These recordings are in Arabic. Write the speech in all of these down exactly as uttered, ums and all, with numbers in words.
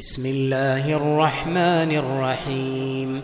بسم الله الرحمن الرحيم.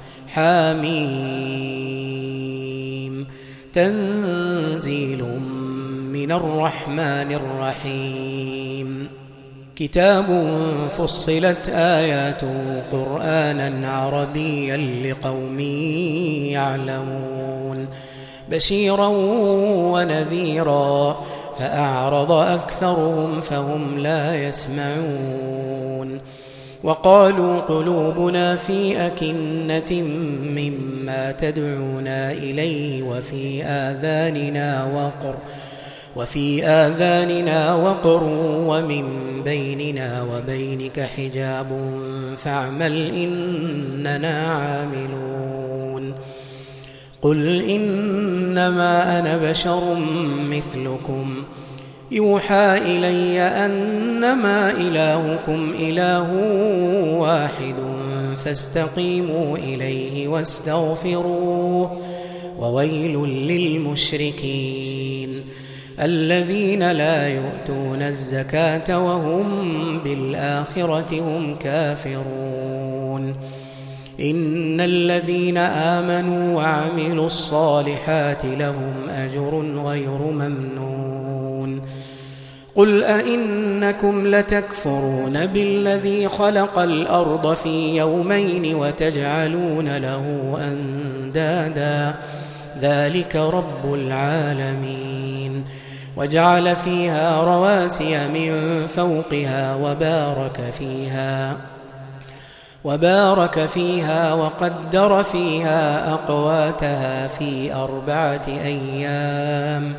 حميم. تنزيل من الرحمن الرحيم. كتاب فصلت آياته قرآنا عربيا لقوم يعلمون بشيرا ونذيرا فأعرض أكثرهم فهم لا يسمعون. وقالوا قلوبنا في أكنة مما تدعونا إليه وفي آذاننا وقر وفي آذاننا وقر ومن بيننا وبينك حجاب فاعمل إننا عاملون. قل إنما أنا بشر مثلكم يوحى إلي أنما إلهكم إله واحد فاستقيموا إليه واستغفروه وويل للمشركين الذين لا يؤتون الزكاة وهم بالآخرة هم كافرون. إن الذين آمنوا وعملوا الصالحات لهم أجر غير ممنون. قل أئنكم لتكفرون بالذي خلق الأرض في يومين وتجعلون له أندادا ذلك رب العالمين. وجعل فيها رواسي من فوقها وبارك فيها وبارك فيها وقدر فيها أقواتها في أربعة أيام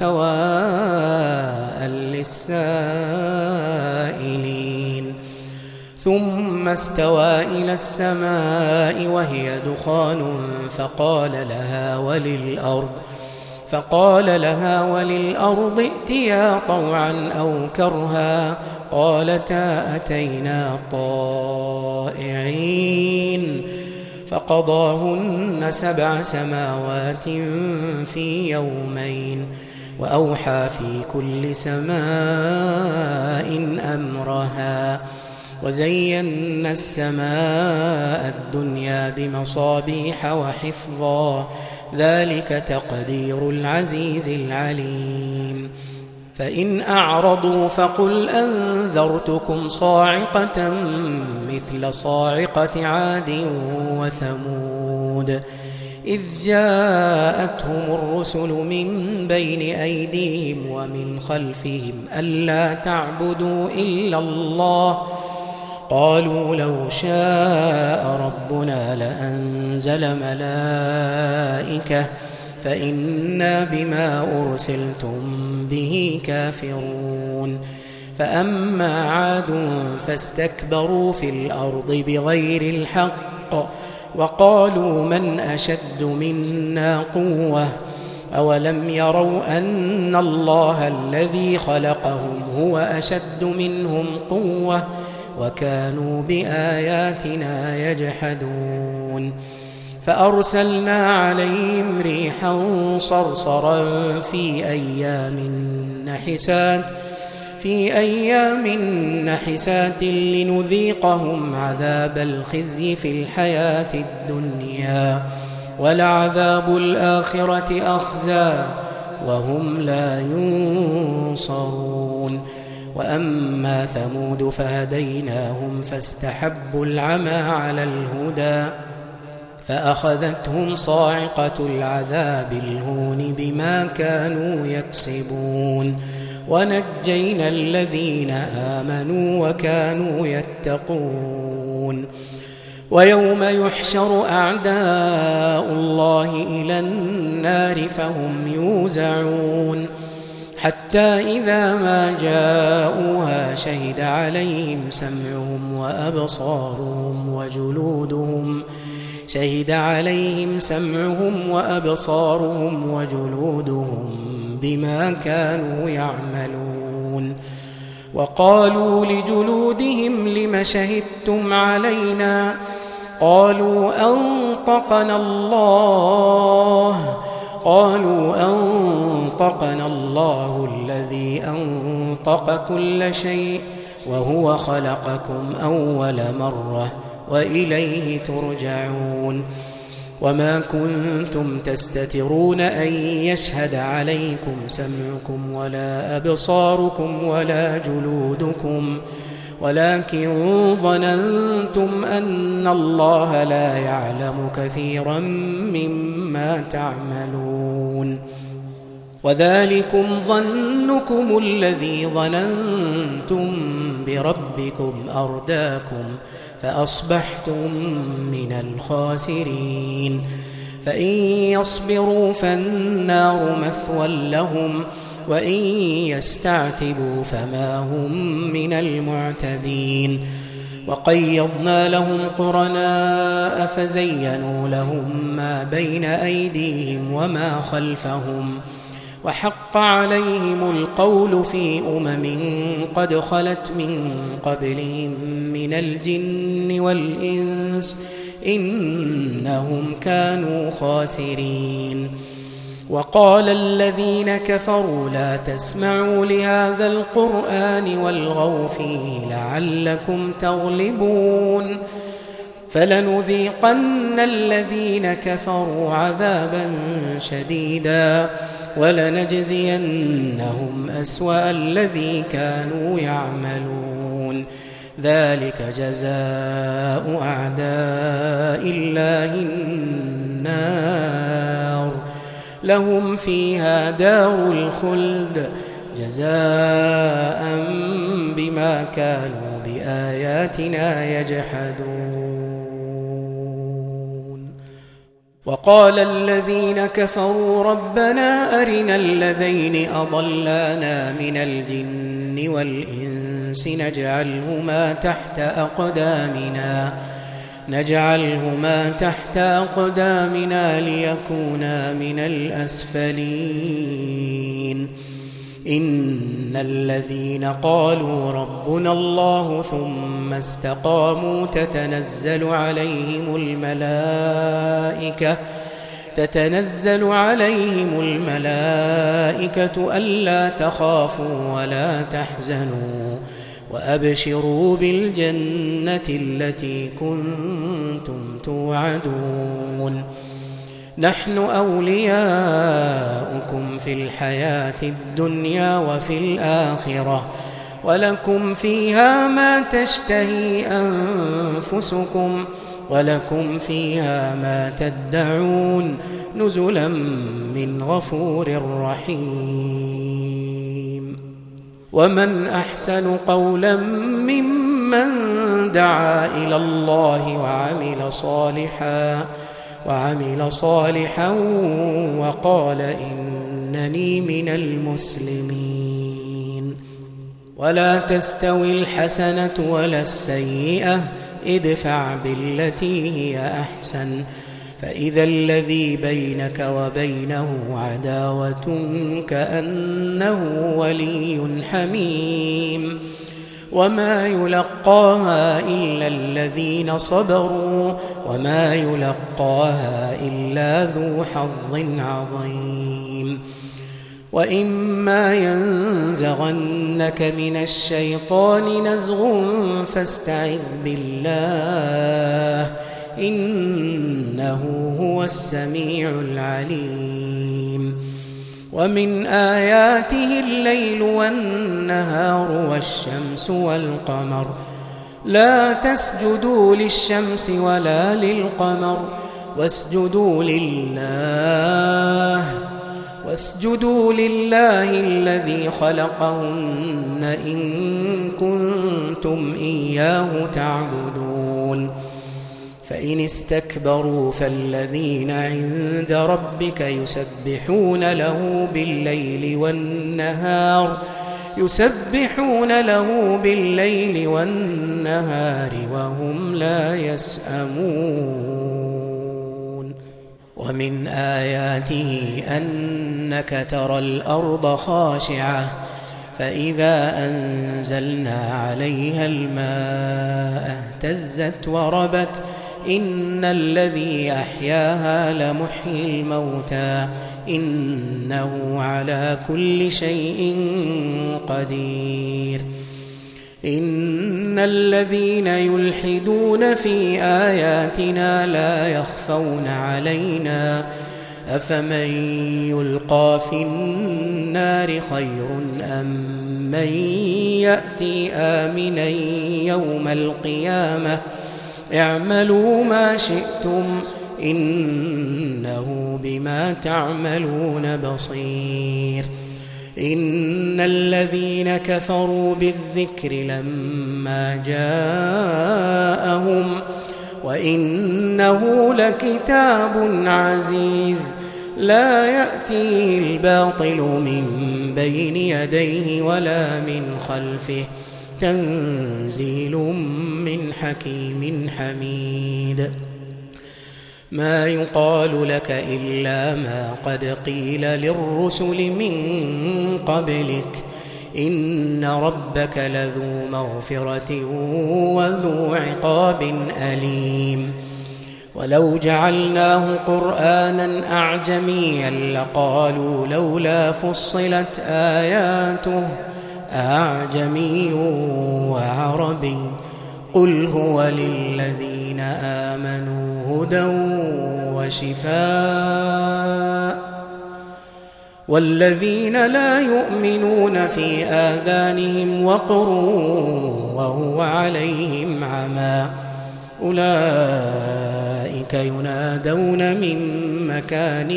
سواء للسائلين. ثم استوى إلى السماء وهي دخان فقال لها وللأرض فقال لها وللأرض ائتيا طوعا أو كرها قالتا أتينا طائعين. فقضاهن سبع سماوات في يومين وأوحى في كل سماء أمرها وزينا السماء الدنيا بمصابيح وحفظا ذلك تقدير العزيز العليم. فإن أعرضوا فقل أنذرتكم صاعقة مثل صاعقة عاد وثمود إذ جاءتهم الرسل من بين أيديهم ومن خلفهم ألا تعبدوا إلا الله قالوا لو شاء ربنا لأنزل ملائكة فإنا بما أرسلتم به كافرون. فأما عاد فاستكبروا في الأرض بغير الحق وقالوا من أشد منا قوة أولم يروا أن الله الذي خلقهم هو أشد منهم قوة وكانوا بآياتنا يجحدون. فأرسلنا عليهم ريحا صرصرا في أيام نحسات في أيام نحسات لنذيقهم عذاب الخزي في الحياة الدنيا ولعذاب الآخرة أخزى وهم لا ينصرون. وأما ثمود فهديناهم فاستحبوا العمى على الهدى فأخذتهم صاعقة العذاب الهون بما كانوا يكسبون ونجينا الذين آمنوا وكانوا يتقون. ويوم يحشر أعداء الله إلى النار فهم يوزعون حتى إذا ما جاءوها شهد عليهم سمعهم وأبصارهم وجلودهم شهد عليهم سمعهم وأبصارهم وجلودهم بما كانوا يعملون. وقالوا لجلودهم لم شهدتم علينا قالوا أنطقنا الله قالوا أنطقنا الله الذي أنطق كل شيء وهو خلقكم أول مرة وإليه ترجعون وما كنتم تستترون أن يشهد عليكم سمعكم ولا أبصاركم ولا جلودكم ولكن ظننتم أن الله لا يعلم كثيرا مما تعملون وذلكم ظنكم الذي ظننتم بربكم أرداكم فأصبحتم من الخاسرين فإن يصبروا فالنار مثوى لهم وإن يستعتبوا فما هم من المعتبين وقيضنا لهم قرناء فزينوا لهم ما بين أيديهم وما خلفهم وحق عليهم القول في أمم قد خلت من قبلهم من الجن والإنس إنهم كانوا خاسرين وقال الذين كفروا لا تسمعوا لهذا القرآن والغوا فيه لعلكم تغلبون فلنذيقن الذين كفروا عذابا شديدا ولنجزينهم أسوأ الذي كانوا يعملون ذلك جزاء أعداء الله النار لهم فيها دار الخلد جزاء بما كانوا بآياتنا يجحدون وقال الذين كفروا ربنا أرنا الذين أضلانا من الجن والإنس نجعلهما تحت أقدامنا نجعلهما تحت أقدامنا ليكونا من الأسفلين إن الذين قالوا ربنا الله ثم استقاموا تتنزل عليهم الملائكة تتنزل عليهم الملائكة ألا تخافوا ولا تحزنوا وأبشروا بالجنة التي كنتم توعدون نحن أولياؤكم في الحياة الدنيا وفي الآخرة ولكم فيها ما تشتهي أنفسكم ولكم فيها ما تدعون نزلا من غفور رحيم ومن أحسن قولا ممن دعا إلى الله وعمل صالحا وعمل صالحا وقال إنني من المسلمين ولا تستوي الحسنة ولا السيئة ادفع بالتي هي أحسن فإذا الذي بينك وبينه عداوة كأنه ولي حميم وما يلقاها إلا الذين صبروا وما يلقاها إلا ذو حظ عظيم وإما ينزغنك من الشيطان نزغ فاستعذ بالله إنه هو السميع العليم ومن آياته الليل والنهار والشمس والقمر لا تسجدوا للشمس ولا للقمر واسجدوا لله واسجدوا لله الذي خلقهن إن كنتم إياه تعبدون فإن استكبروا فالذين عند ربك يسبحون له بالليل والنهار يسبحون له بالليل والنهار وهم لا يسأمون ومن آياته أنك ترى الأرض خاشعة فإذا أنزلنا عليها الماء اهتزت وربت إن الذي أحياها لمحيي الموتى إنه على كل شيء قدير إن الذين يلحدون في آياتنا لا يخفون علينا أفمن يلقى في النار خير أم من يأتي آمنا يوم القيامة اعملوا ما شئتم إنه بما تعملون بصير. إن الذين كفروا بالذكر لما جاءهم وإنه لكتاب عزيز لا يأتيه الباطل من بين يديه ولا من خلفه تنزيل من حكيم حميد. ما يقال لك إلا ما قد قيل للرسل من قبلك إن ربك لذو مغفرة وذو عقاب أليم. ولو جعلناه قرآنا أعجميا لقالوا لولا فصلت آياته أعجمي وعربي قل هو للذين آمنوا هدى وشفاء والذين لا يؤمنون في آذانهم وقر وهو عليهم عمى أولئك ينادون من مكان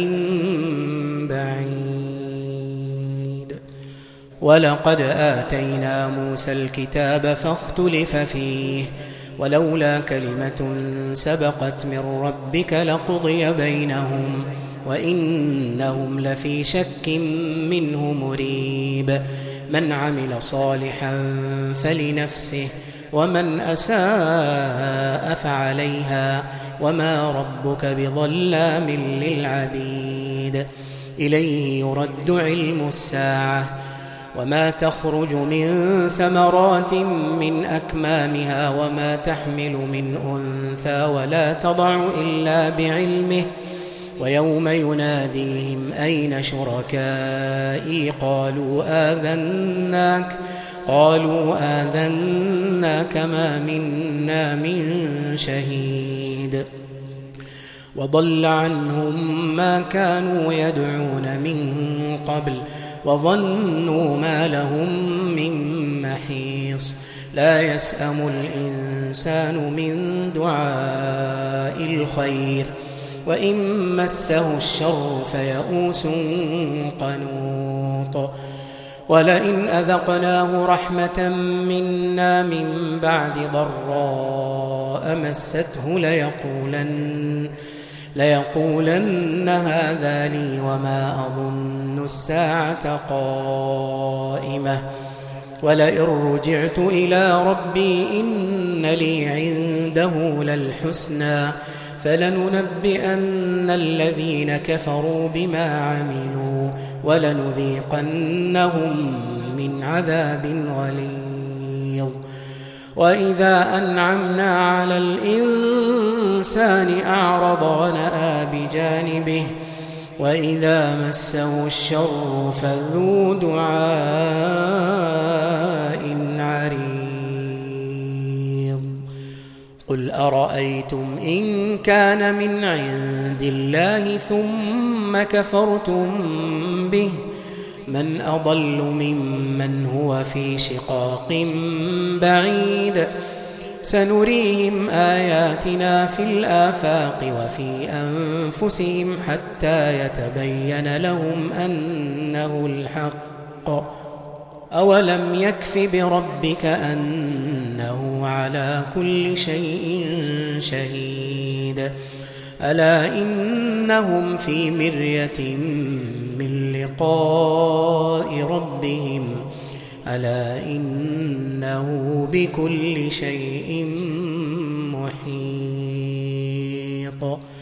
بعيد. ولقد آتينا موسى الكتاب فاختلف فيه ولولا كلمة سبقت من ربك لقضي بينهم وإنهم لفي شك منه مريب. من عمل صالحا فلنفسه ومن أساء فعليها وما ربك بظلام للعبيد. إليه يرد علم الساعة وما تخرج من ثمرات من أكمامها وما تحمل من أنثى ولا تضع إلا بعلمه ويوم يناديهم أين شركائي قالوا آذناك قالوا آذناك ما منا من شهيد. وضل عنهم ما كانوا يدعون من قبل وظنوا ما لهم من محيص. لا يسأم الإنسان من دعاء الخير وإن مسه الشر فيئوس قنوط. ولئن أذقناه رحمة منا من بعد ضراء مسته ليقولن, ليقولن هذا لي وما أظن الساعة قائمة ولئن رجعت إلى ربي إن لي عنده للحسنى فلننبئن الذين كفروا بما عملوا ولنذيقنهم من عذاب غليظ. وإذا أنعمنا على الإنسان أعرض ونأى بجانبه وإذا مسه الشر فذو دعاء عريض. قل أرأيتم إن كان من عند الله ثم كفرتم به من أضل ممن هو في شقاق بعيد. سنريهم آياتنا في الآفاق وفي أنفسهم حتى يتبين لهم أنه الحق. أولم يكف بربك أنه على كل شيء شهيد. ألا إنهم في مرية من لقاء ربهم ألا إنه بكل شيء محيط.